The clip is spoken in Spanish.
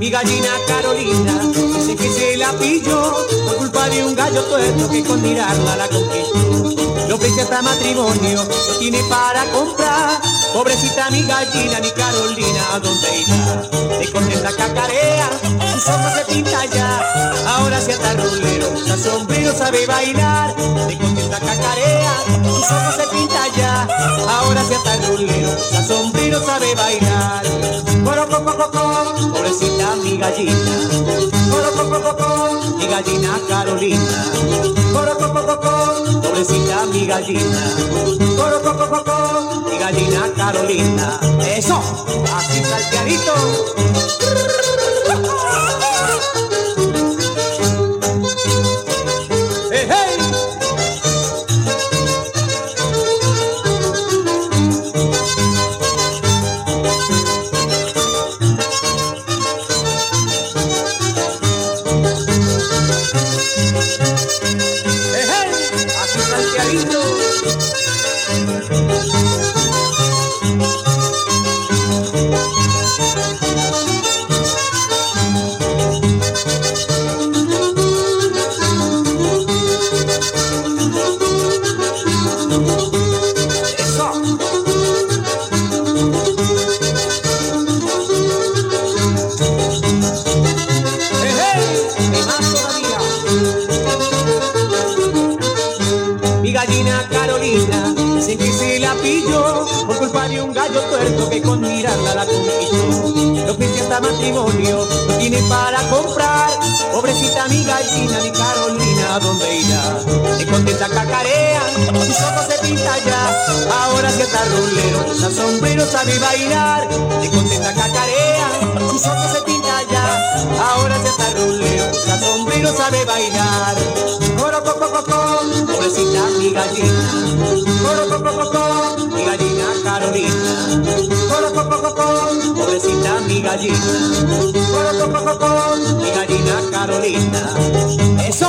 mi gallina Carolina, dice que se la pilló por culpa de un gallo tuerto que con mirarla la conquistó. Lo ofrece hasta matrimonio, lo tiene para comprar. Pobrecita mi gallina, mi Carolina, ¿a dónde irá? De contenta cacarea, sus ojos se pinta ya. Ahora se ata rulero, usa sombrero, sabe bailar. De contenta cacarea, sus ojos se pinta ya. Ahora se ata rulero, usa sombrero, sabe bailar. Pobrecita mi gallina, mi gallina Carolina. Pobrecita mi gallina, mi gallina Carolina. Eso, así salteadito. Hey, hey. Mi gallina Carolina, dicen que se la pilló por culpa de un gallo tuerto que con mirarla la conquistó. Lo ofrece hasta matrimonio, lo tiene para comprar. Pobrecita mi gallina, mi Carolina, ¿a dónde irá? De contenta cacarea, sus ojos se pinta ya. Ahora se ata rulero, usa sombrero, sabe bailar. De contenta cacarea, sus ojos se pinta ya. Ahora se ata rulero, usa sombrero, sabe bailar. Pobrecita mi gallina, mi gallina Carolina. Pobrecita mi gallina, mi gallina Carolina. Eso.